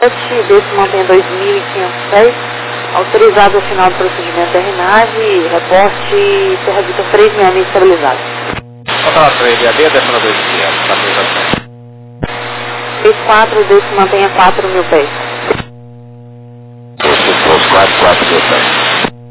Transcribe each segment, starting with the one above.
desse mantém 2.500 pés, autorizado ao final do procedimento RNAV, reporte Terra Vita 366 estabilizado. Contato 3DAB, descendo 2 dias, está autorizado. 34 desse mantém a 4.000 pés. 4.000 pés.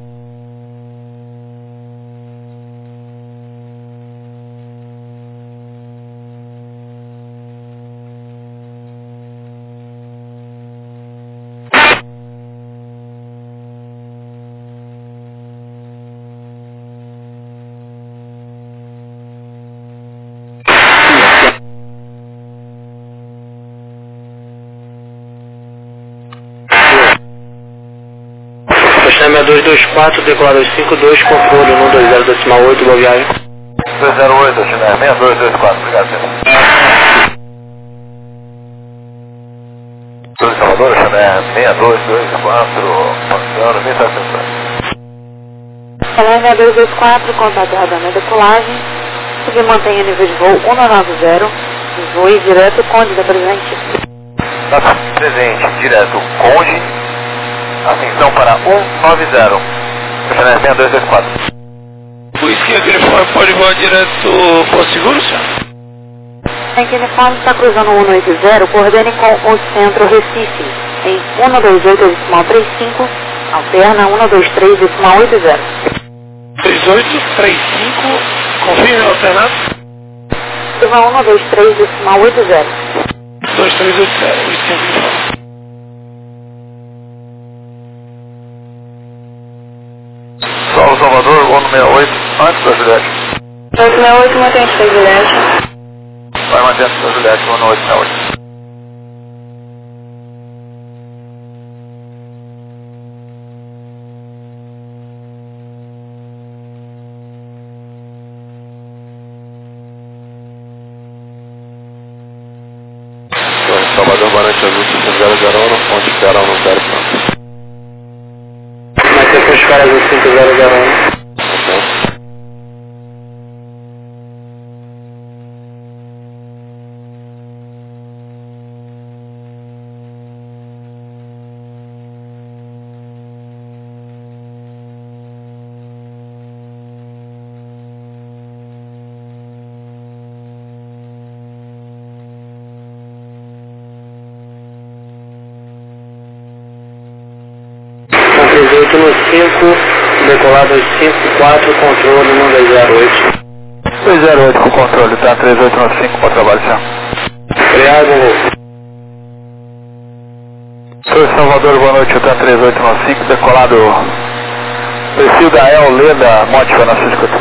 Chama 224, decolado 52, controle 120.8, boa viagem. 208, China 6224, obrigado, senhor. Sul de Salvador, China 6224, Passeando, 1700. China 6224, contato radar decolagem, se mantém a nível de voo 190, voe direto Conde da Presente. Presente, direto Conde. Atenção para 190. China 6224. O esquema que ele pode voar direto Porto Seguro, senhor? Em que uniforme está cruzando o 180, coordene com o centro Recife, em 128,35, alterna 123,80. 3835, confirme alternado. Curva 123,80. 2380, o esquema que ele fala. Salvador, 168, antes da Juliette. 168, mantém a Juliette. Vai manter antes da Juliette, 168. Salvador, Barante Azul, 5001, Fonte Carol, no 0 ponto. Mas você foi ficar azul 5001. Presidente no 5, decolado 54, controle 1208. 208 com controle, tá? 3895, para trabalho, senhor. Obrigado, Sou Salvador, boa noite, tá? 3895, decolado. Perfil da El Leda, Mótica, na sua escuta.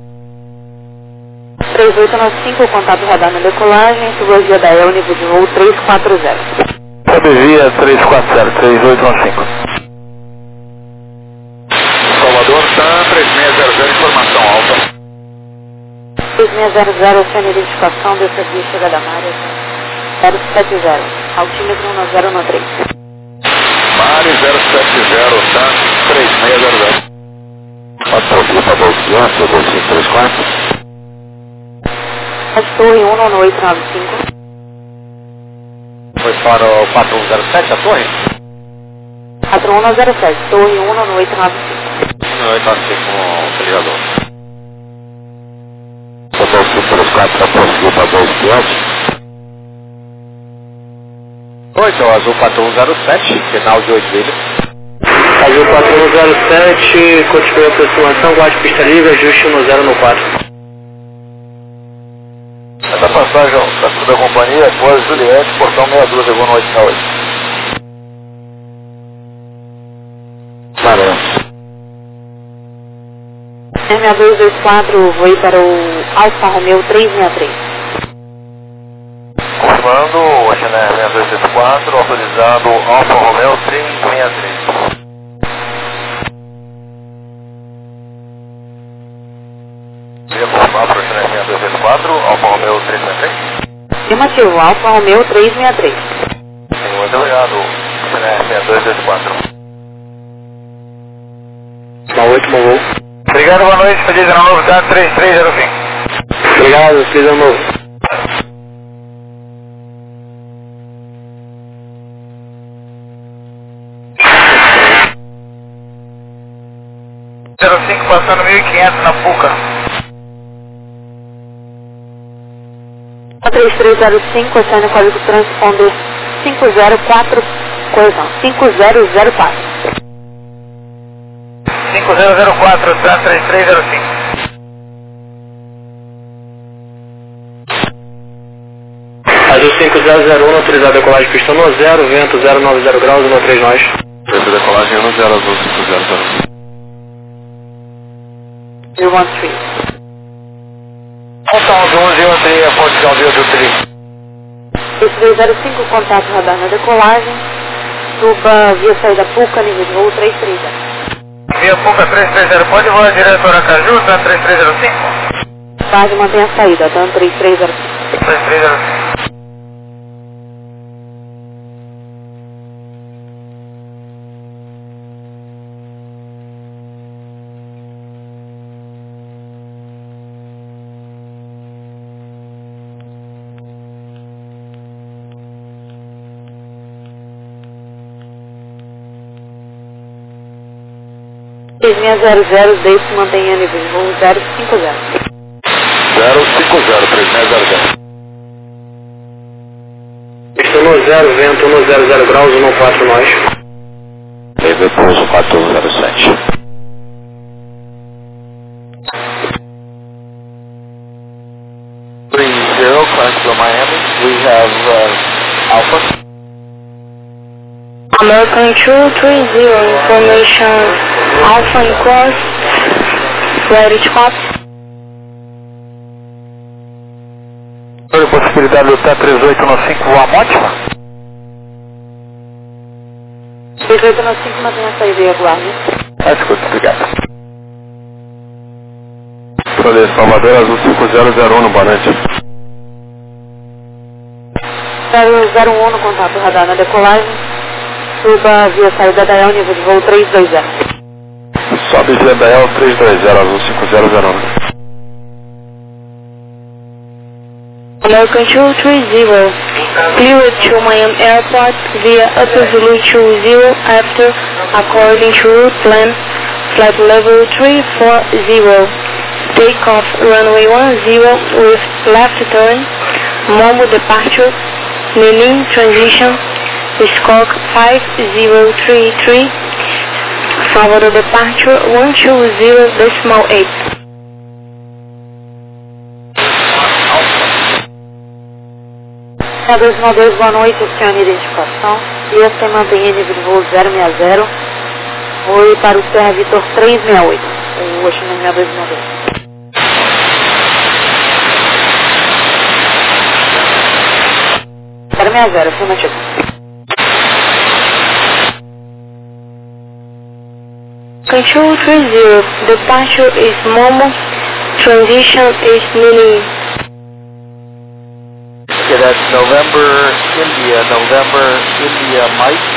3895, contato radar na decolagem, subvia da El, nível de voo 340. Subvia 340, 3895. Salvador, tá 3600, informação alta. 3600, sem identificação, dessa via chegada da área 070, altímetro 1013. Mari 070, tá? 3600. Patrulha para 1200, 2534. Torre 19895. Foi para o 4107, a torre? 4107, Torre 19895. 19895 com o utilizador. Hotel 534 para prosseguir para 2500. Oi, então, Azul 4107, final de 8 dele. Azul 4107, continua a aproximação, guarde pista livre, ajuste no 014. Essa passagem da segunda companhia, após Juliette, portão 62, chegou no 868. Valeu. M224, voe para o Alfa Romeo 363. Confirmando, o China 6224, autorizado Alfa Romeo 363. Queria confirmar para o China 6224, Alfa Romeo 363? Afirmativo, Alfa Romeo 363. Sim, muito obrigado, China 6224. Uma 8, Mongol. Obrigado, boa noite, pedido na novidade 3305. Obrigado, fiz a novo. 3305 passando 1500 na Puca. 3305, oceano código transponder 504, correção, 5004. 5004, tá 3305. Azul 5001, autorizado a decolagem pista no 0, vento 090 graus, 13 nós. Vento decolagem no 0, Azul 5001. 013. Pontal 11, André, Portugal, Via 3305, contato radar na decolagem, suba via saída Puca, nível de voo 330. Via Puca 330, pode voar direto a Aracaju, tá 3305? Tarde, mantenha a saída, tá 3305. 3305. Deixe mantenha nível de voo 050. 050, 3600. Pista no 0, vento 100 graus, 14 nós. Nível pouso 407. Class from Miami, we have Alpha. American 230, information Alpha and Cross, ready to copy. Tem possibilidade de lutar 3895 voar Mótima? 3895, mantenha a saída e aguarde. Escuta, obrigado. Falei, Salvador Azul 5001 no Banante. 001 no contato radar na decolagem, suba via saída da EL, nível de voo 320. Sobe via da EL 320, Azul 5001. American 230, cleared to Miami Airport via Upper Zulu 20 after according to route plan, flight level 340, takeoff runway 10 with left turn, Mombo departure, Menin transition, Squawk 5033, Salvador departure 120.8. É 292, boa noite, oceano identificação. E você mantém nível de voo 060. Oi para o Serra Vitor 368. O Oceano 292. Afirmativo. Control 30, departure is Momo, transition is Menin. Okay, that's November, India, Mike.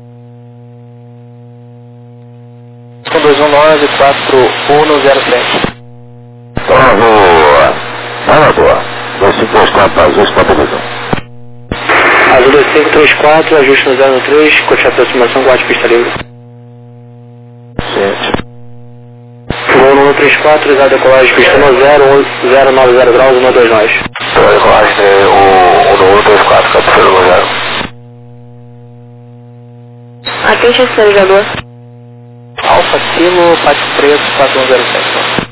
219-4107. Boa. 254, Azul estabilizou. Azul 2534, ajuste no 03, coche de aproximação, guarde pista livre. Gente. Voo no 134, exato decolagem, pista no 090 graus, 12 nós. Decolagem o 134, captura no 0. Atente ao sinalizador. Alfa Kilo, Pátio Preto, 4107.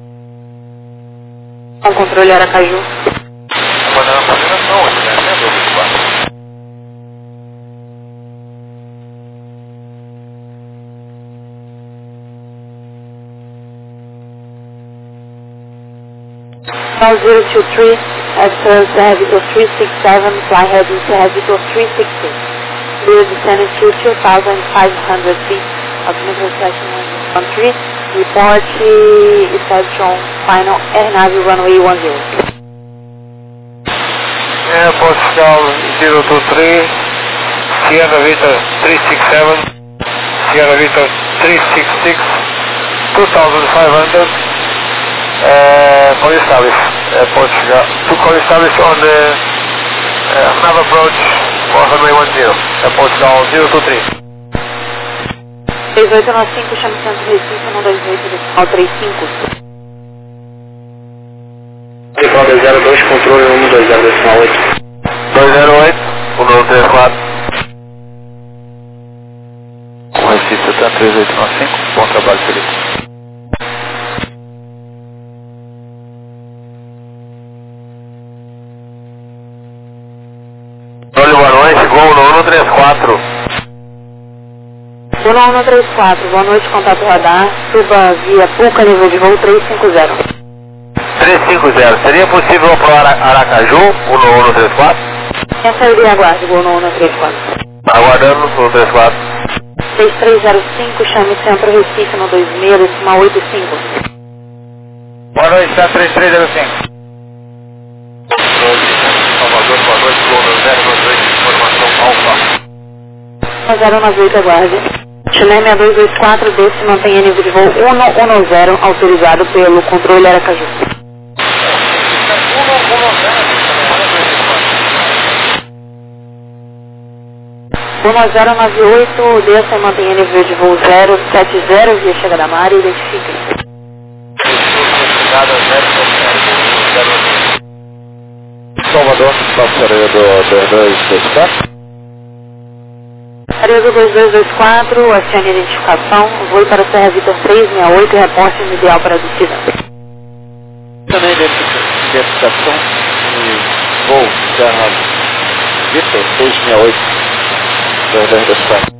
Com controle Aracaju. Mandando a coordenação hoje, né? Lembra, 24. Now 023, after Serra Vitor 367, fly heading Serra Vitor 360. Clear descending to 2,500 feet. Altimeter section 13. Report reception final AirNav runway 10. Portugal 023, Sierra Victor 367, Sierra Victor 366, 2,500. Call establish, Portugal. To call establish on the nav approach for runway 10, Portugal 023. 3895, chame Centro Recife, 128, decimal 35. Igual 202, controle 120, decimal 8. 208, 1234. Recife, Centro 3895, bom trabalho, Felipe. Olha, boa noite, Gol no 134. 1134, boa noite, contato radar, suba via PUCA, nível de voo 350. 350, seria possível para Aracaju, 1134? Essa eu iria aguarde, Gol no 1134. Aguardando, 134. 6305, chame Centro Recife, 126, decimal 85. Boa noite, está 3305. Salvador, boa noite, Gol no 028, informação alfa. 098, aguarde. Chame 6224, desse mantenha nível de voo 110, autorizado pelo controle Aracaju. 1098, desça e mantenha nível de voo 070, via chegada da área, identifique. Salvador, passaria do 2224. Areia do 2224, acione a identificação, voo para Serra Vitor 368 e reporte inicial para a descida. Também identificação e voo Serra Vitor 368, 2224.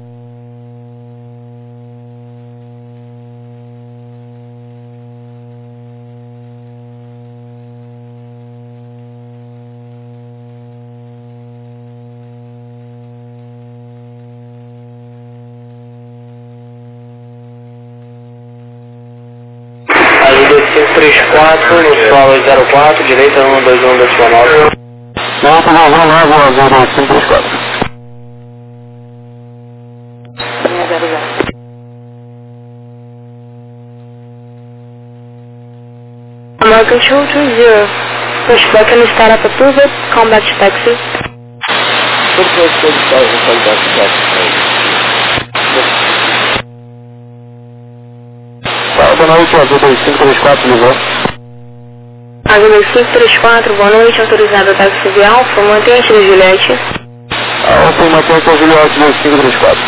Aí 2534, no solo 04, direita 121, decimal 9. Não, por favor, não, 2534. 600. American 230, push back and start up approved, come back to taxi. Tudo que eu estou de qualidade de táxi. Boa noite, Azul 2534, ligou. Azul 2534, boa noite, autorizado a táxi via Alfa, mantenha-se de Juliette. Alfa, mantenha-se de Juliette 2534.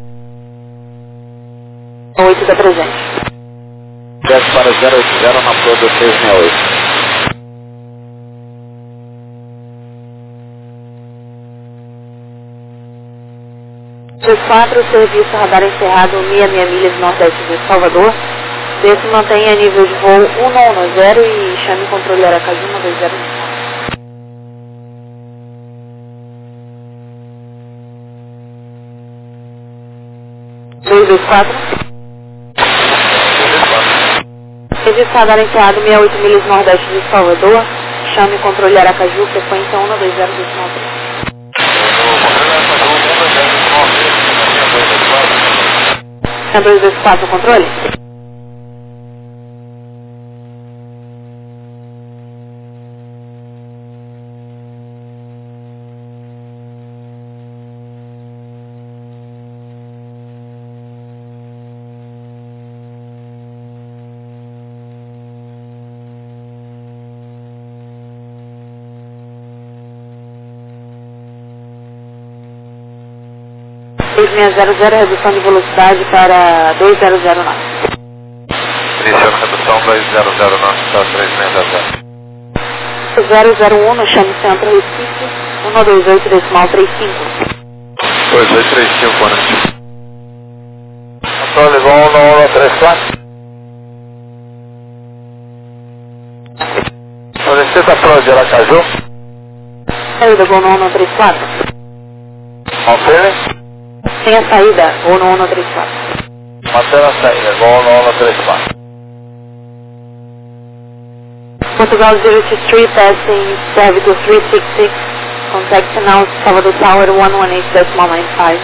8 da presente. Desce para 080 na Pro do 368. Quatro, serviço radar encerrado 66 milhas nordeste de Salvador. Desse mantenha nível de voo 110 e chame o controle Aracaju 120. 224. Serviço radar encerrado 68 milhas nordeste de Salvador. Chame o controle Aracaju, frequência 120 decimal 3. 224, controle? Redução de velocidade para 2009. Iniciando redução 2009, está 3600. 001, chame Centro Recife, 128, decimal 35. 2835, boa noite. Controle bom no 134. Solicita Pro de Aracaju. Saída, voo no 134. Confere. Tem a saída, voo no 134. Mantendo a saída, voo no 134. Portugal 023, passing Servitor 366, contact now Salvador Tower 118.95.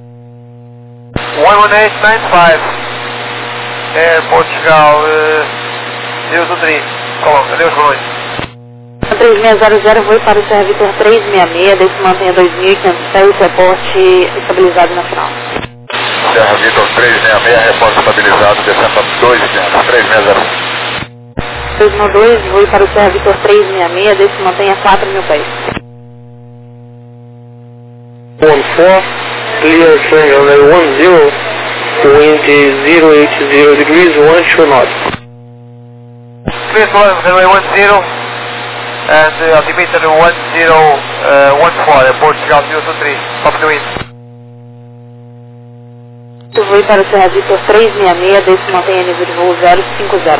11895. Air Portugal, Deus do Tri. Coloca, Deus Rui. 3600, voo para o Servitor 366, desse mantenha 2.500 pés, reporte estabilizado na final. Serra Vitor 366, reporte estabilizado, descendo para 360. 212, voo para o Serra Vitor 366, desce mantenha 4.000 pés. 14, clear triangle runway 10, wind is 080 degrees, 12 knots. Clear runway 10, and altimeter 1014, Portugal 023, top the wind. Voo para o Serra Vitor 366, desce mantenha nível de voo 050.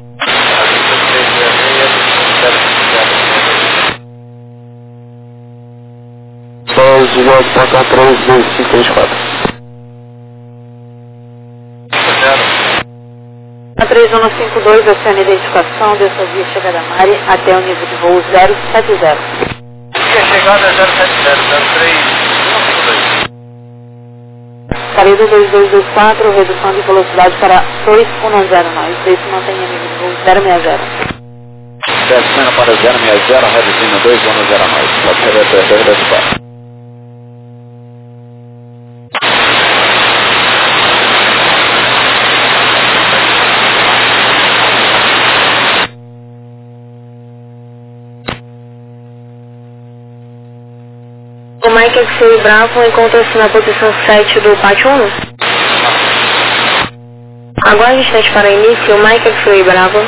Sons de 9.32534. A 3152, acione a identificação, dessa via chegada a Mari até o nível de voo 070. Via chegada 070, 03, Saída 2224, redução de velocidade para 210 nós, desce mantenha nível de voo 060. descendo para 060, reduzindo 210 nós, pode ser até 224. O Mike X-Ray Bravo encontra-se na posição 7 do pátio 1. Aguarde instante para início, o Mike X-Ray Bravo.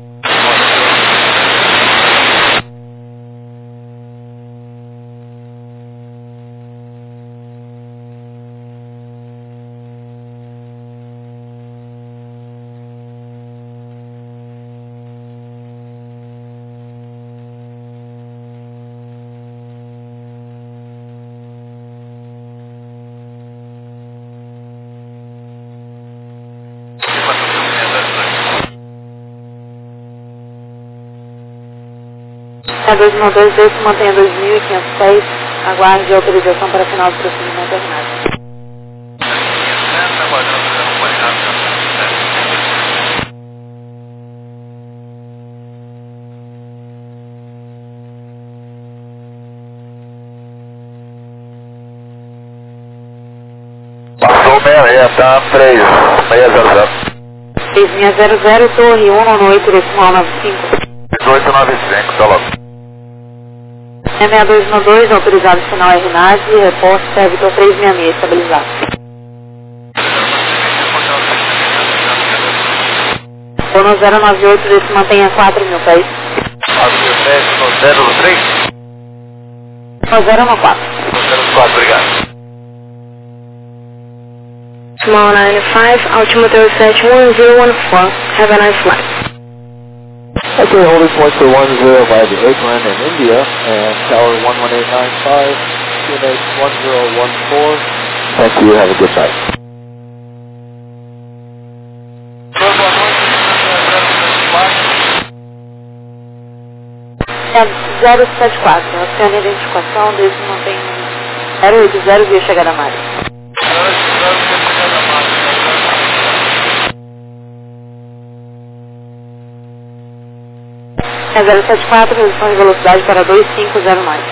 A 212, desce mantenha 2.500 pés, aguarde a autorização para final do procedimento ordinário. Passou 60, 3600. 3600, torre 198, decimal 95. 1895, tá logo. E6212, autorizado sinal RNAD, reporte Serra Vitor 366, estabilizado. Bono 098, desce mantenha 4.000 pés. No 03? No 014. 04, obrigado. Small 95, altimeter 7114. Have a nice flight. Okay, holding point for 10 by the Oakland in India, and tower 11895, QNH 1014. Thank you, have a good night. É 074, acione a identificação, desde mantém 080, via chegada a Mari. É 074, redução de velocidade para 250 mais.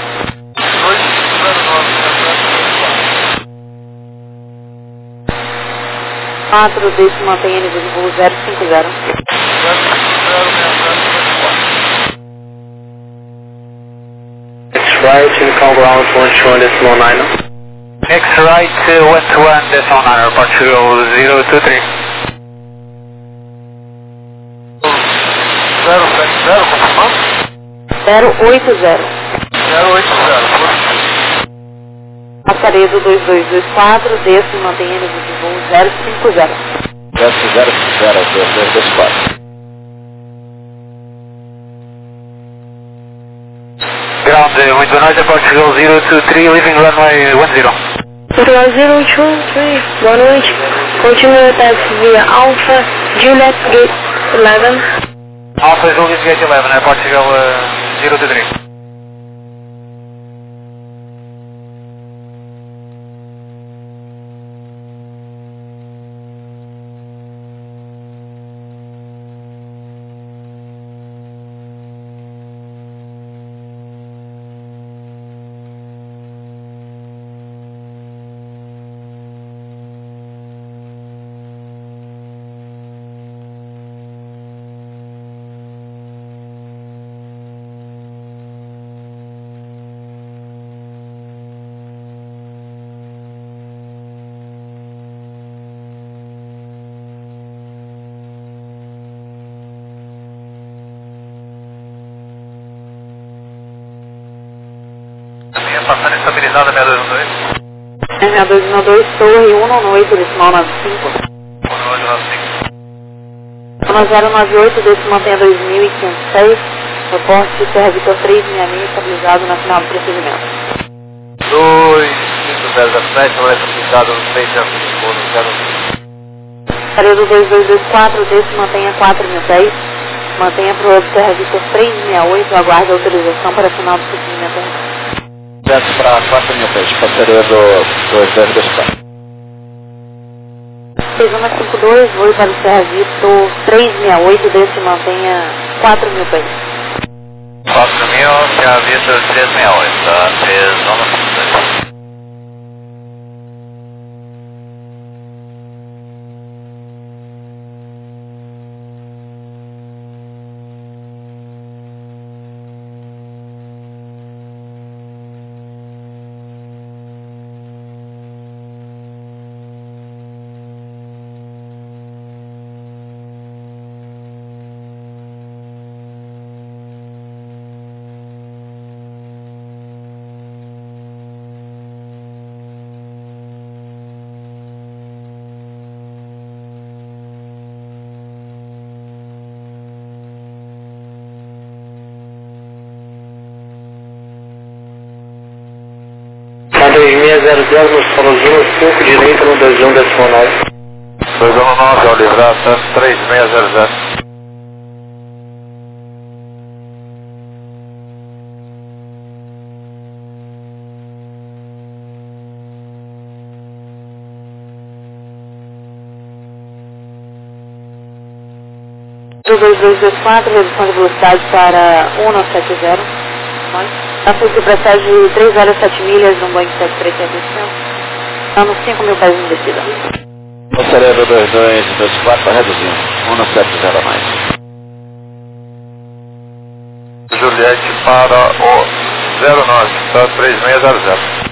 4, desde mantenha nível de voo 050. X-right, Income ground 121.9. X-right 121.9, Portugal 023. 080. 080. Passaredo 2224, desce e mantenha nível de voo 050. 050, Ground, muito boa noite, Portugal 023, leaving runway 10. Portugal 023, boa noite. Continue o táxi via Alpha Juliet Gate 11. Alpha Juliet Gate 11, Portugal 023. passando estabilizada 6212. 6212, torre 198, decimal 95. 1098, decimal mantenha 2506. Reporte Serra Vitor 366, estabilizado na final do procedimento. 25007, foi estabilizado no 305, no 0. Período 2224, decimal mantenha 4010. Mantenha para o Serra Vitor 368, aguarde a autorização para final do procedimento. Desce para 4.000 pés, passaria do 2224. 6152, voo para o Serra Vitor 368, decimal mantenha 4.000 pés. 4.000, Serra Vitor 368, tá? 352. A 2600 no solo Zulu 5 direita no 21 decimal 9. 219, ao livrar, 3600. Do 2224, redução de velocidade para 1970. A fluxo procede 307 milhas no Boeing 737. Estamos 5.000 pés em descida. Passaria do 2224, reduzindo. 170 mais. Juliette para o 09, está 3600.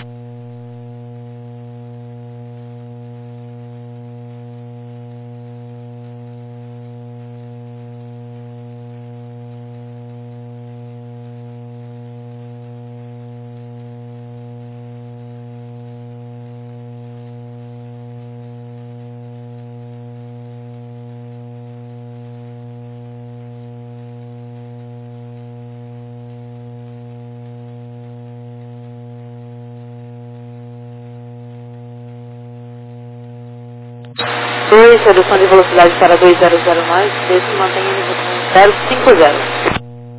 Redução de velocidade para 200 mais, desse mantém a nível 050.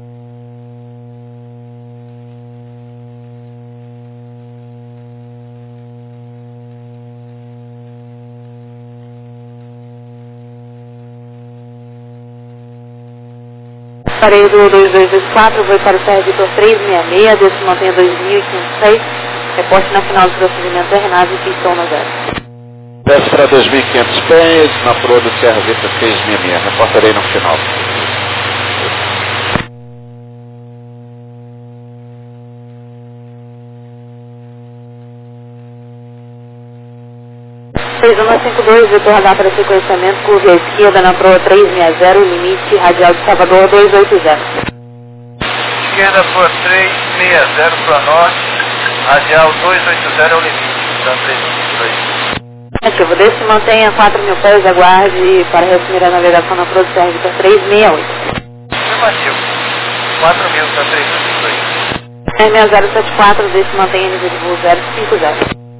Parei do 2224, vou para o Serra Vitor 366, desse mantém a 2506. Reporte na final do procedimento RNAV e pistão no 0. Desce para 2.500 pés, na proa do Serra Vitor 366. Reportarei no final. Vitor Radar para sequenciamento, curva à esquerda na proa 360, limite radial de Salvador 280. Esquerda por 360 para norte, radial 280 é o limite, então 322. Ativo, desse mantenha 4.000 pés, aguarde para reassumir a navegação na proa do Serra Vitor 368. Afirmativo, 4.000 para 322. 6074, desse mantenha nível de voo 050.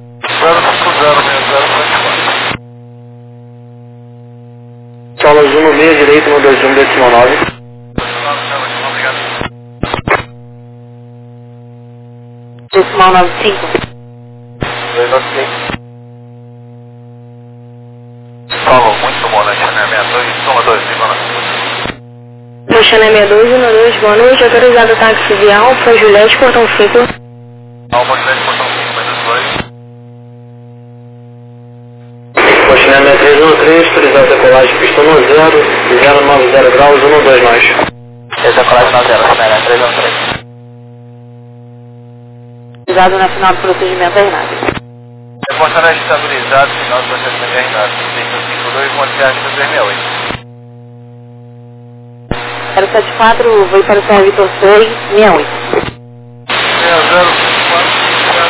050, Solo Zulu 6 direito no 21 decimal 9. obrigado. Decimal 95. 295. Falou, muito bom na China 62, soma 2,9. No China 6212, boa noite, autorizado táxi via Alfa, Juliette, portão 5. Alfa, Juliette, portão 5, menos 2. China 6313, autorizado decolagem pistão no 0, 090 graus, 112 mais. Decolagem na 0, China 313. Autorizado na final do procedimento RNAV. Reportará estabilizado, final do procedimento RNAV. 552, Montevideo 368. 074, vou para o Serra Vitor 368. 6054,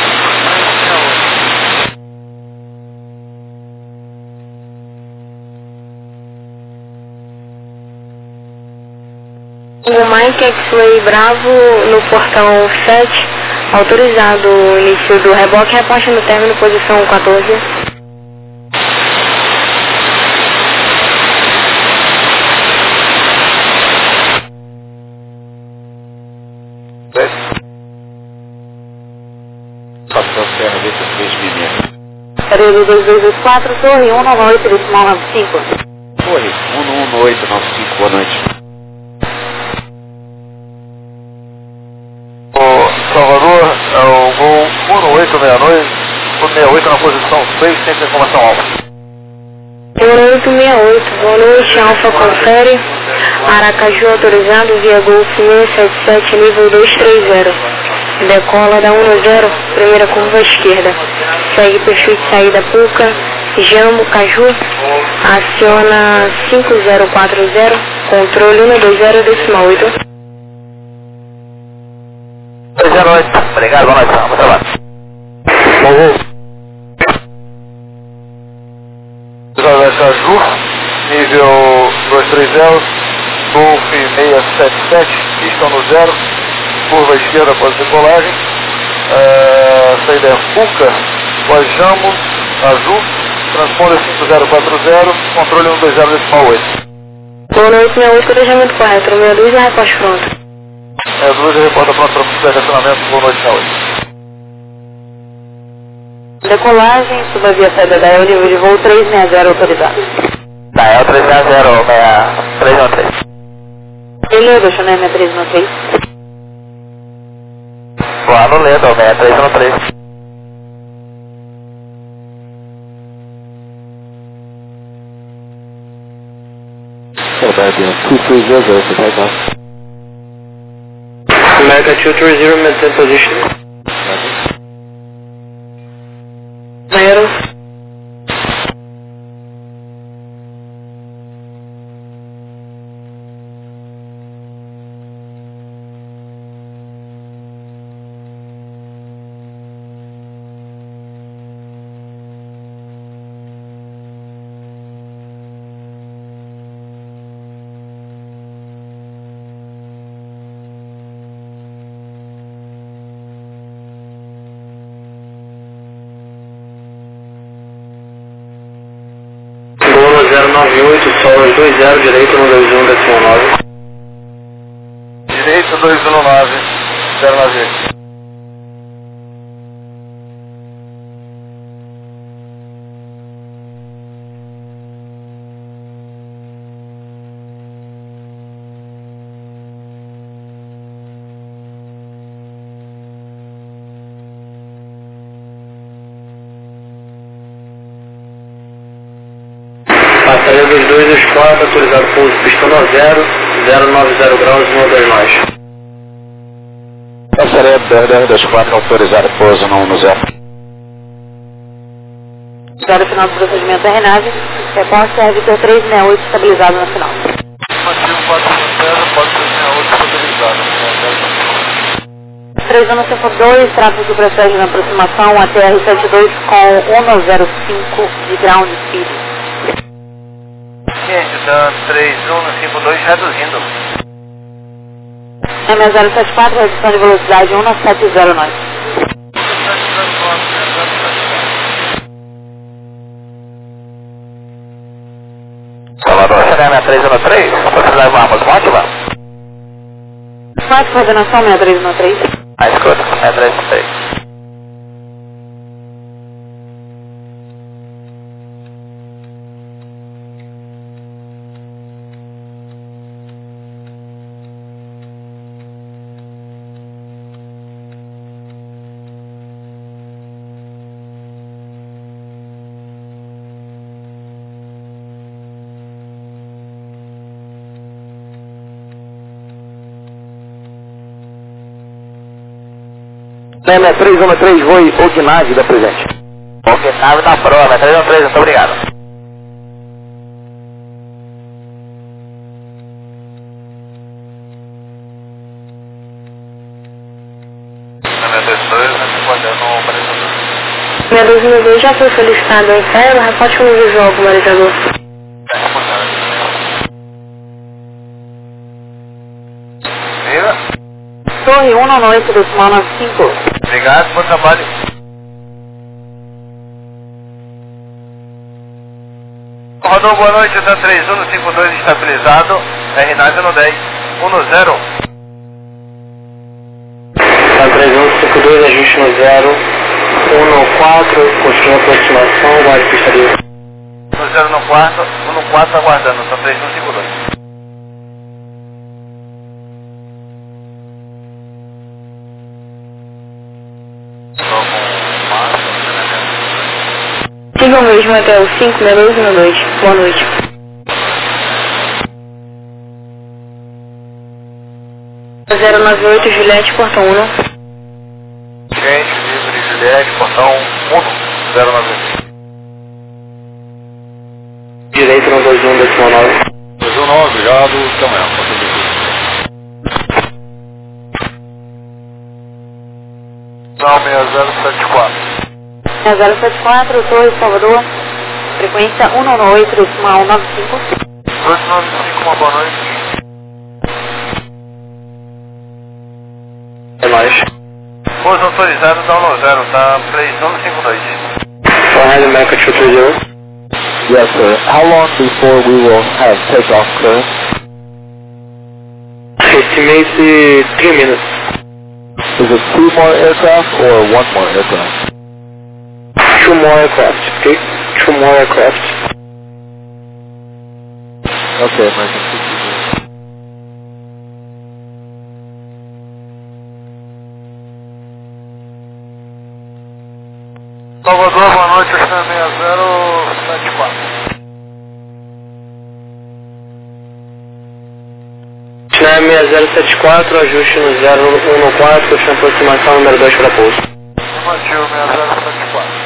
O Mike X-Ray Bravo no portão 7, autorizado o início do reboque, reposte no término, posição 14. Período 2284, torre 198, decimal 95. Torre 11895, boa noite. Salvador, o voo 1868 na posição 6, sempre informação alfa. 1868, boa noite, Alfa confere, Aracaju autorizado via Golf 677, nível 230, decola da 10, primeira curva esquerda, segue perfil de saída Puca, Jambo, Caju, aciona 5040, controle 120, decimal 8. Boa noite, obrigado, boa noite, vamos trabalhar. Caju, nível 230, Golf 677, pistão no 0, curva esquerda após decolagem, saída é Puca, Guajamo, Azul, transponder 5040, controle 120, decimal 8. Boa noite, 68, corejamento correto, 62 e reposte pronto. 62 e reporta pronto para o estacionamento, boa noite, 68. Decolagem, suba via saída da El, nível de voo 360 autorizado. Da El 360, 313. Beleza, Chanel 313. Boa no Ledo, 6313. Saudade, 2300 for takeoff. America 230, maintain position. Zero. Boa 098, solo 20, direito no 21, decimal 9. Direito 219, 098. Passaria 2224, autorizado pouso pistão no 090 graus, 129. Passaria 1024, autorizado pouso no 10. Agora o final do procedimento da Renave, reposte é Vitor 368, estabilizado no final. Motivo 410, pode ser 68 estabilizado. 3072, tráfego procede na aproximação até R72 com 105 de ground speed. Gente, Dan 3152 reduzindo. M074, redução de velocidade 1709. Salvador, CNM 313, você leva armas ótima? Qual coordenação 6313? A escuta, 313. CNM 313, voe Ognave da presente. Ognave da prova, 313, muito obrigado. Minha 2002 já foi solicitado em tela, reposte no visual com o analisador. Torre 198,95. Obrigado, bom trabalho. Rodou, boa noite, da 3152 estabilizado, R9 no 10, 10. Da 3152, ajuste no 0, 14, continua a aproximação, guarde pista livre. No 0 no 4, 1 no 4 aguardando, da 3152. Siga o mesmo até o 562 no 2. Boa noite. O 098 Juliette, portão 1. Gente, livre, Juliette, portão 1, 098. Direito no 21, decimal 9. 219, obrigado, então é, Não, 6074. 6074, Torre Salvador, frequência 198,95. 295, uma boa noite. É nóis. Pouso autorizado, down no 0, tá 3152. Fahrenheit America 230. Yes, sir. How long before we will have takeoff clearance? Estimate 3 minutes. Is it 2 more aircraft or 1 more aircraft? 2 more aircraft, okay? 2 more aircraft. Okay, American 60. Salvador, boa noite, 6074. China 6074, ajuste no 014, continua a aproximação número 2 para pouso. Afirmativo, 6074.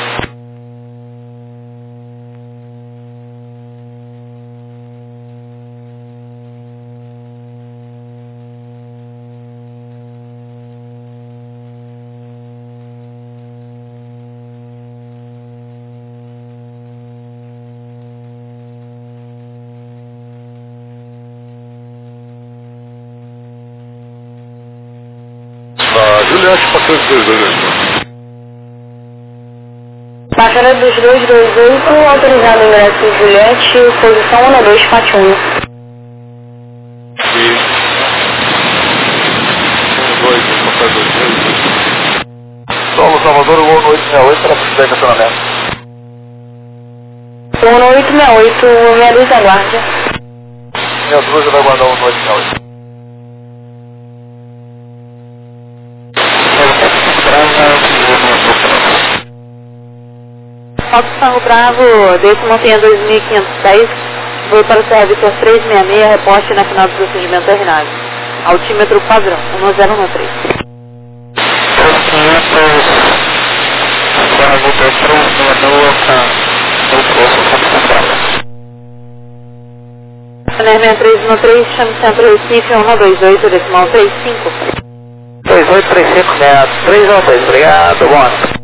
Juliette, 422. Passarela dos 228, autorizado o ingresso de Juliette, posição 1241. E 2, Solo Salvador, voo no 868 para precisar de estacionamento. 1868, meia dúzia aguarde. Minha dúvida vai guardar o 868. Fox Tango Bravo, desce Montanha 2510, voo para o Serra Vitor 366, reporte na final do procedimento R9. Altímetro padrão, 1013. Energia 313, chame Centro Recife, 128, decimal 35. 2835, né? 313, obrigado, bom.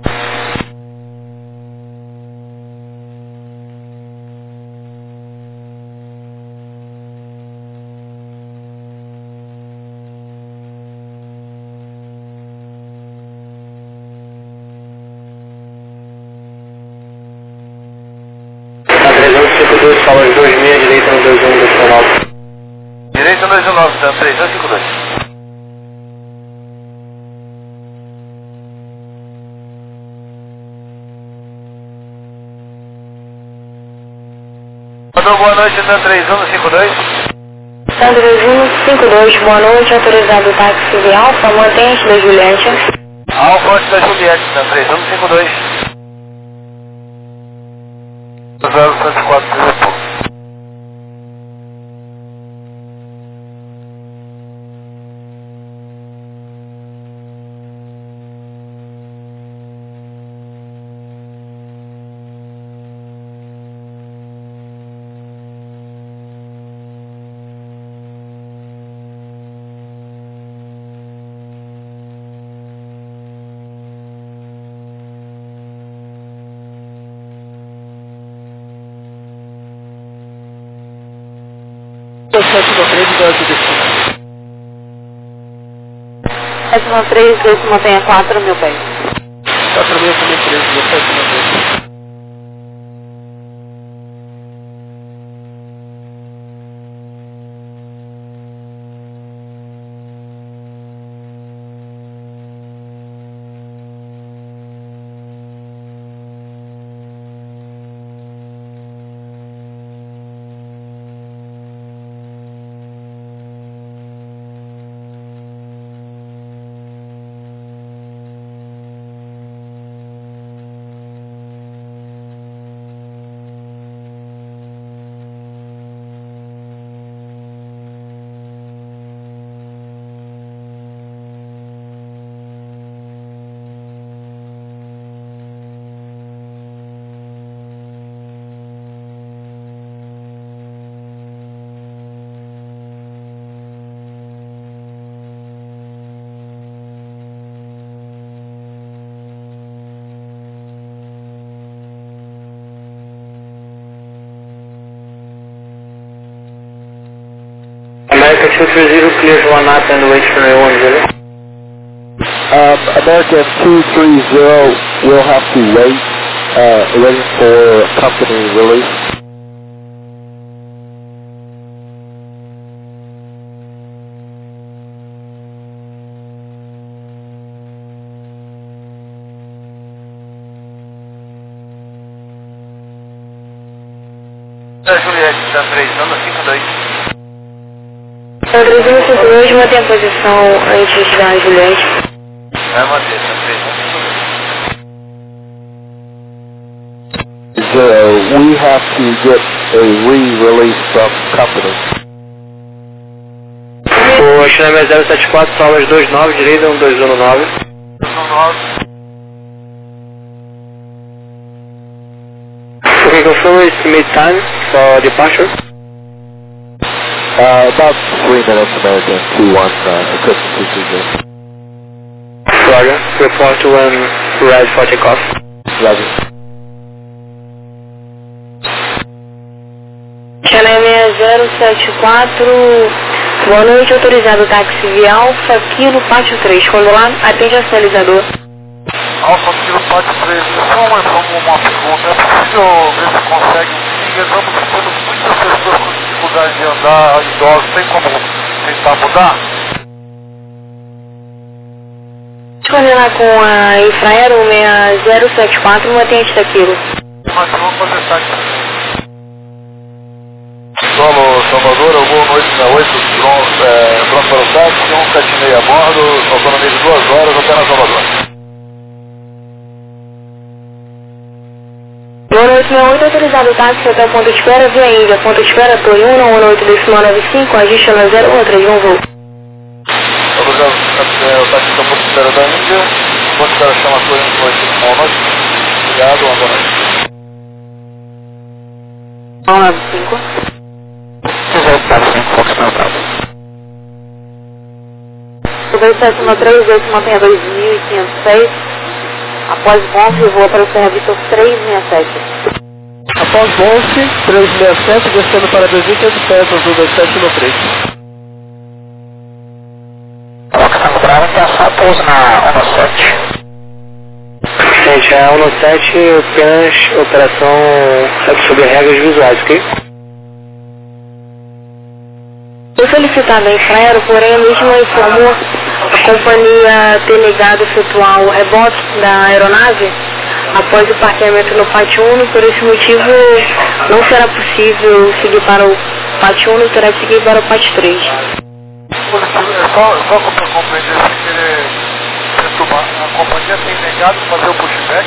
A 352, fala de 26, direita no 21, decimal 9. Direito 219, tá 352. Boa noite, tá 3152. Sandro 5152, boa noite, autorizado o táxi de Alfa, mantente da Juliette. Alfa da Juliette, tá 3152. 074. 2793, se mantenha 4 mil pés. 4693, 2793. American 230, clear to 1 and wait for a 10. American 230 will have to wait, waiting for company release. Juliette, está 3, anda 52. São 352, mantém a posição antes da Juliette. Vai manter, está 3. We have to get a re-release from company. O China 074, solas 29, direita 1219. 19. Okay, confirm estimate time for departure. About 3 minutes, American 21, Christmas 230. Roger. Report to when red for takeoff. Roger. China 074, boa noite, autorizado táxi via Alfa Kilo Pátio 3, quando lá atende a sinalizador. Alfa Kilo Pátio 3, só uma pergunta, é possível ver se consegue, estamos tendo muitas pessoas com dificuldade de andar, idosos, tem como tentar mudar? Coordenar com a Infraero 6074, mantente daquilo. Mas vamos fazer táxi. Solo Salvador, boa noite, 68, pronto para o táxi, 176 a bordo, autonomia de 2 horas até na Salvador. Boa noite, 68, autorizado o táxi até o ponto de espera, via Índia, ponto de espera, Torre 1, 1895, ajuste na 013, voo. Autorizado o táxi até o ponto de espera da Índia, ponto de espera chama Torre 1, obrigado, uma boa noite. 195. 2793, esse mantenha 2506. Após Bonfe, voa para o Serra Vitor 367. Após Bonfe, 367, descendo para 2507, azul 2793. Colocação Brava, passar pouso na 17. Gente, a 17 apenas operação sobre regras visuais, ok? Foi solicitado a Infraero, porém a mesma informou a companhia ter negado efetuar o reboque da aeronave após o parqueamento no pátio 1, por esse motivo não será possível seguir para o pátio 1, terá que seguir para o pátio 3. Só para compreender, a companhia tem negado fazer o pushback,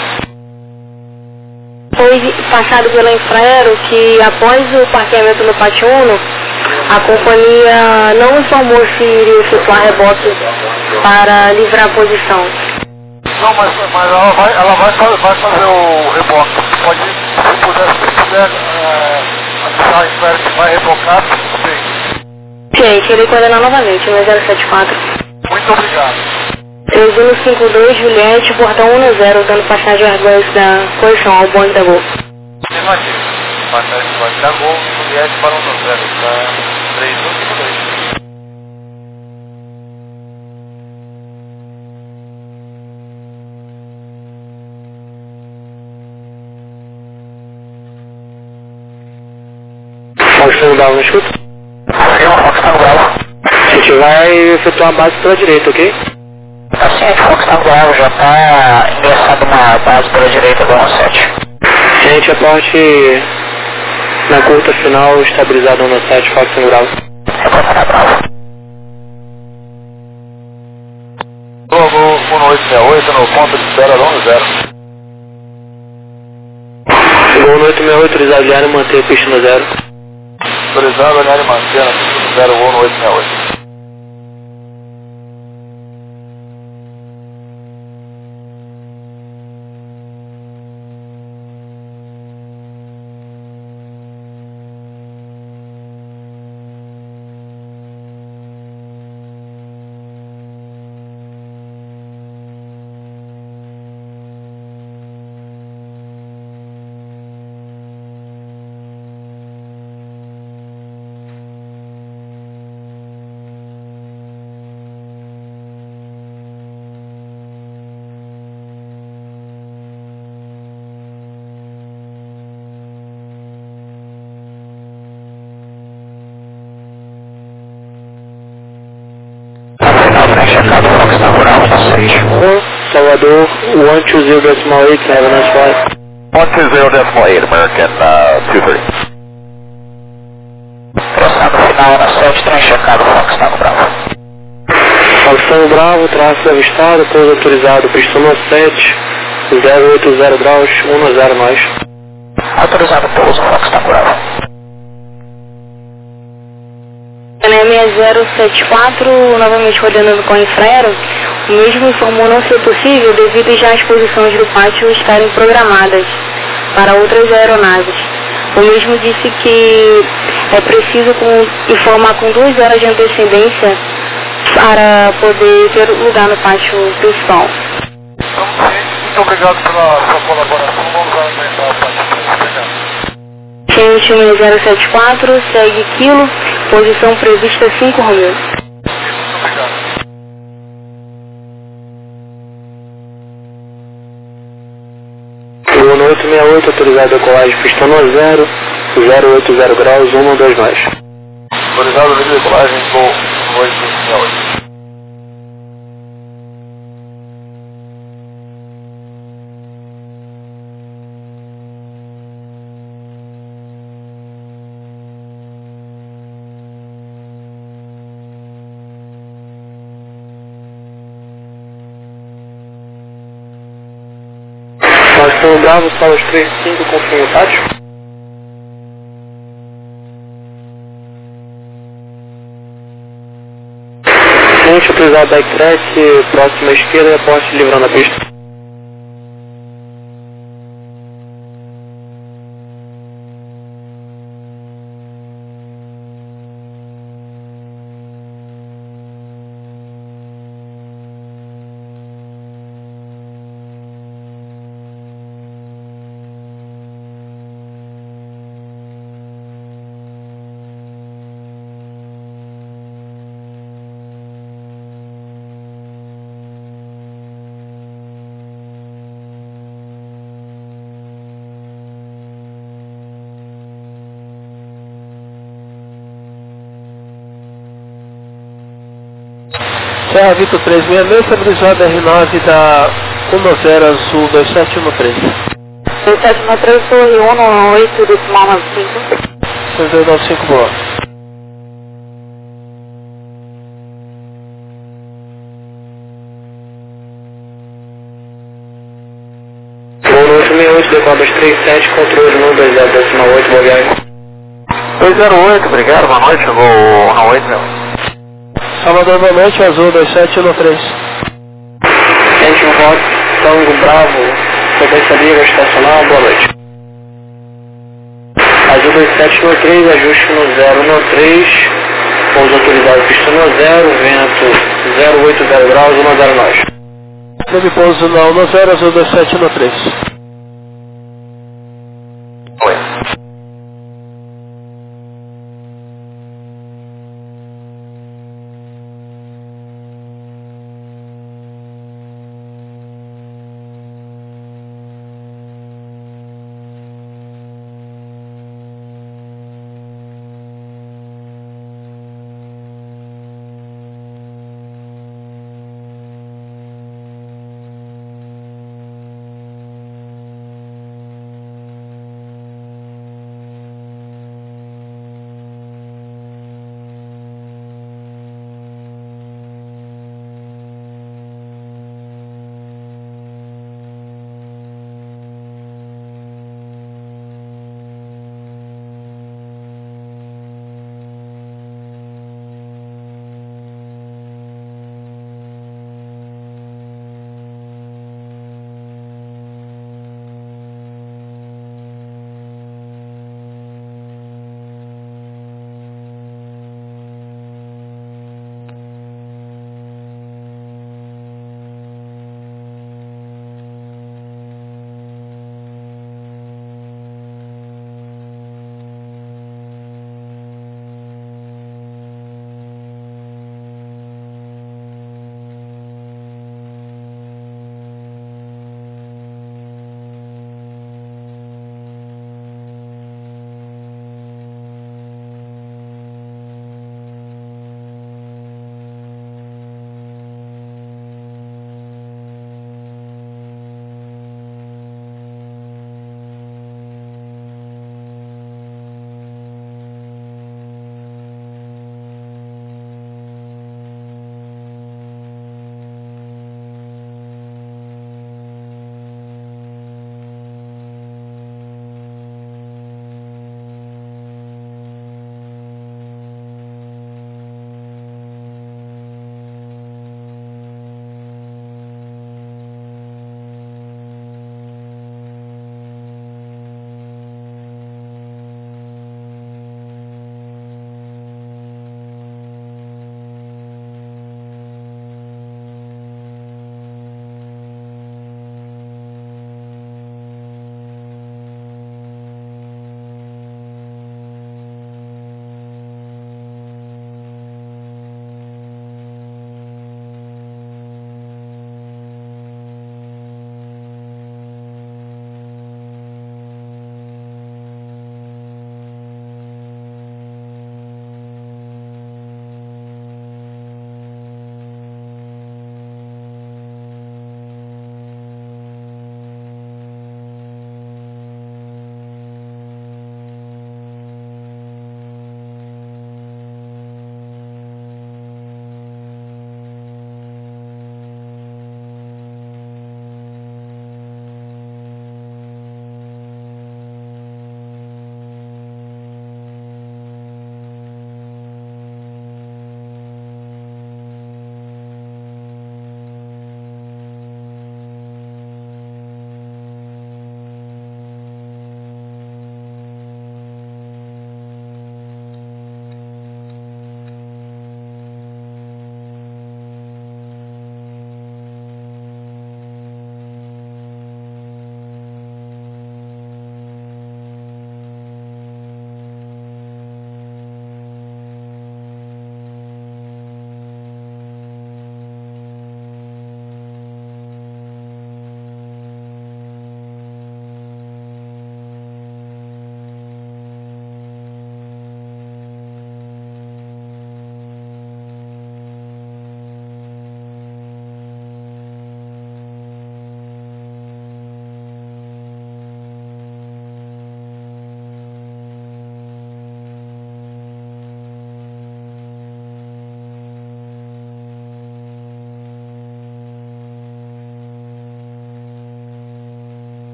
Foi passado pela Infraero que após o parqueamento no pátio 1, a companhia não informou se iria efetuar reboque para livrar a posição. Não, mas ela vai fazer o reboque. Pode, se puder avisar a Infraero que vai rebocar, tudo bem. Gente, irei coordenar novamente, no 074. Muito obrigado. 3152, Juliette, portão 10, dando passagem às argões da posição ao bonde da Gol. Afirmativo. Passagem do bonde da Gol, Juliette para 10, está 3152. Bravo, não escuta? Fox Tango Bravo. A gente vai efetuar a base pela direita, ok? Tá certo, Fox Tango Bravo já tá ingressado na base pela direita do 17. Gente, reporte na curta final, estabilizado no 7, Fox Tango Bravo. Reportará Bravo. Globo 1868 no ponto de espera do 10. Gol no 868, autorizado Liane manter a pista no 0. Autorizado Liane manter a pista no 0, voo no 868. Checado Fox Tango Bravo, 16. Salvador 120.8, have a nice flight. 120.8 American 230. Traçado final na 7, trem checado Fox Tango Bravo. Fox Tango Bravo, traço avistado, pouso autorizado, pista no 7, 080 graus, 10 nós. Autorizado pouso Fox Tango Bravo. Canem 6074, novamente coordenando com o infraero, o mesmo informou não ser possível devido já às posições do pátio estarem programadas para outras aeronaves. O mesmo disse que é preciso informar com 2 horas de antecedência para poder ter lugar no pátio principal. Estamos cientes, muito obrigado pela sua colaboração, vamos aumentar o pátio. Gente 6074, segue quilo, posição prevista 5 Romeu. Muito obrigado. Gol no 868, autorizado a decolagem, pista no 0, 080 graus, 10 nós. Autorizado a decolagem, voo no 868. Fox Tango Bravo, salas 3 e 5, confirma o pátio. Gente, autorizado backtrack, próxima esquerda, reporte livrando a pista. Serra Vitor 366, estabilizado R9 da 10 Azul 2713. 2713, Torre 118, decimal 95. 2295, boa. Gol no 868, decolas 37, controle no 20 decimal 8, boa viagem. 208, obrigado, boa noite, voo no 8 meu. Salvador, boa noite, Azul 2713. Gente, um voto, Tango Bravo, sequência livre, estacional, boa noite. Azul 2713, ajuste no 013, pouso autorizado, pista no 0, vento 080 graus, 10 nós. Teve pouso na 10 Azul 2713. Oi.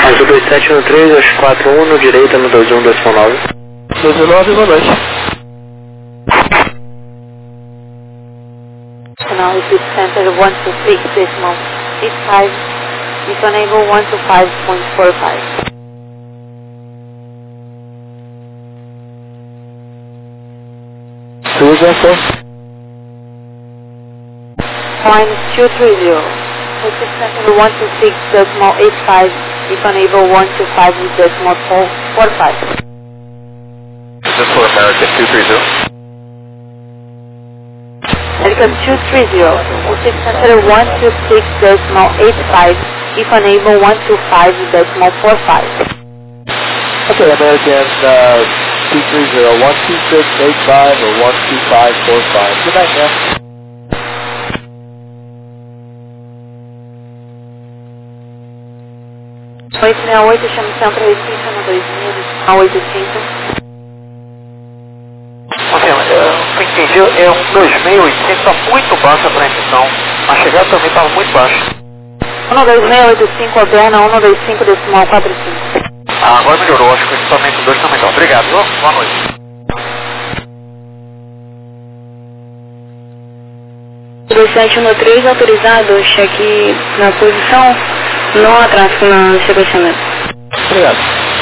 Azul 2713, acho 41, no direita no 21219. 19, boa noite. Now repeat center 126.85, if unable 125.45. Who is that, sir? Line 230, repeat center 126.85, if unable 125.45. This is for American 230. American 230, repeat center 126.85, if unable 125.45. Okay, American 230, 12685 or 12545. Good night, ma'am. Oito 68, chama Centro Recife no 2000, 85. Ok, eu entendi, é um 2685, está muito baixa a transmissão. A chegada também estava muito baixa. 12685, Oberna, 125.45. Ah, agora melhorou, acho que o equipamento 2 está melhor. Obrigado, viu? Boa noite. O 2713 autorizado, cheque na posição, não há tráfego no sequenciamento. Obrigado.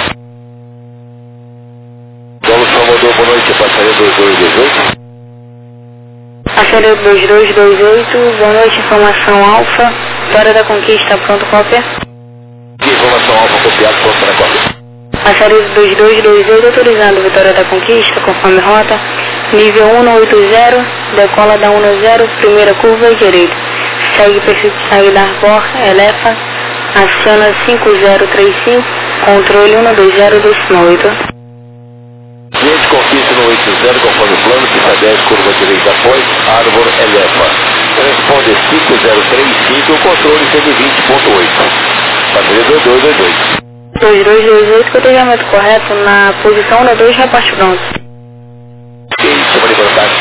Paulo Salvador, boa noite, passageiro 2228. Passageiro 2228, boa noite, informação alfa, Vitória da Conquista, pronto cópia. Informação alfa copiado, pronto para cópia. Passageiro 2228, autorizado Vitória da Conquista, conforme rota, nível 180, decola da 10, primeira curva e direita. Segue perfil de saída Arbor, Elefa, aciona 5035, controle 12028. Cliente Conquista no 80, conforme o plano, pista 10, curva direita após, Arbor Elefa. Responde 5035, controle 120.8. Passageiro 2228. 2228, cotejamento correto na posição 12, reporte pronto. Ok, chama de vantagem.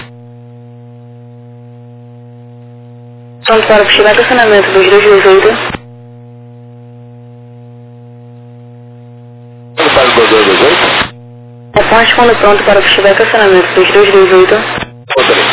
Pronto para o chegar do estacionamento 2228. Quando faz o 2228? Reporte quando pronto para o chegar do estacionamento 2228. Outra vez.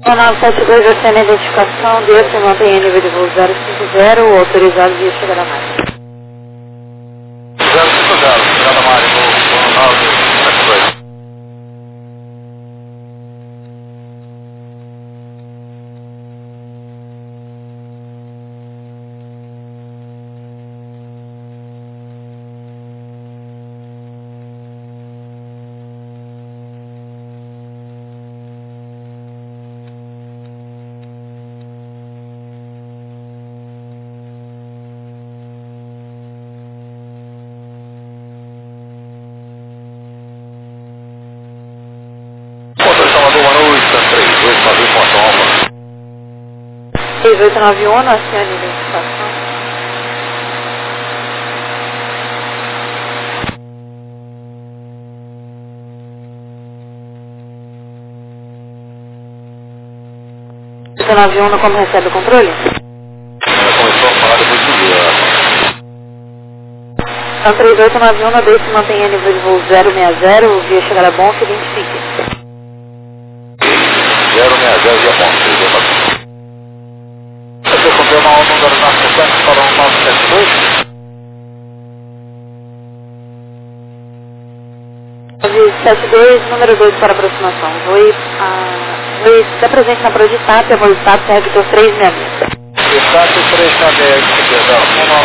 972, acena a identificação, desce, mantém nível de voo 050, o autorizado via chegada a mais. 050, chegada a mais, voo 972. Porto 3891, acena a identificação. Como recebe o controle? Começou a falar depois do dia. 3891, desce, mantém nível de voo 060, o via chegada bom, que identifique. 060 via ponto. Você confirmar o número na sequência para o 972? 972, número 2 para aproximação. Voo está presente na Prodigitap, a voo status é Victor 366. Status 366, perdão,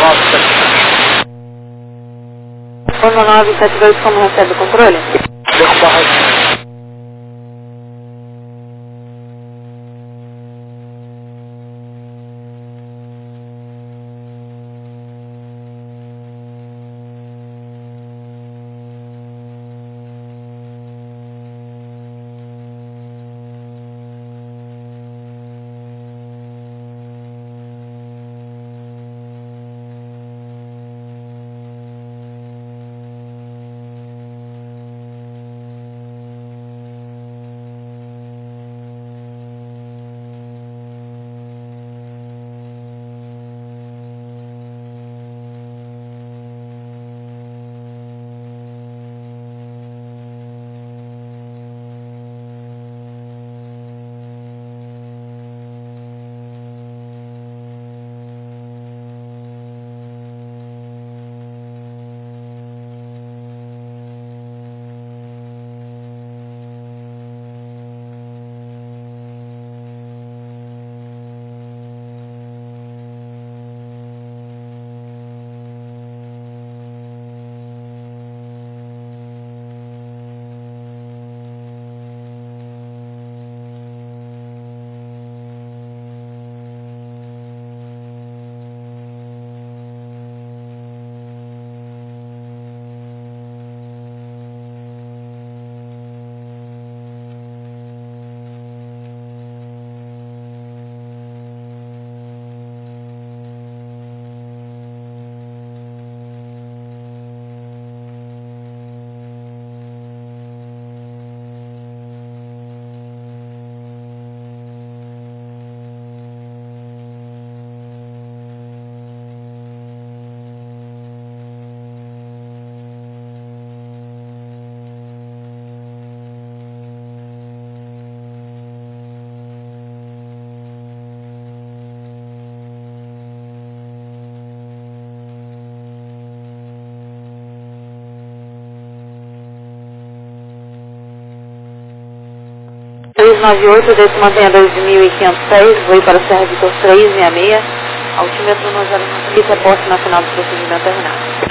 1972. 1972, como recebe o controle? Derrubar radinho. Desce, mantém a 2.506, voo para o Serra Victor 366, altímetro no 093, reporte na final do procedimento terminado.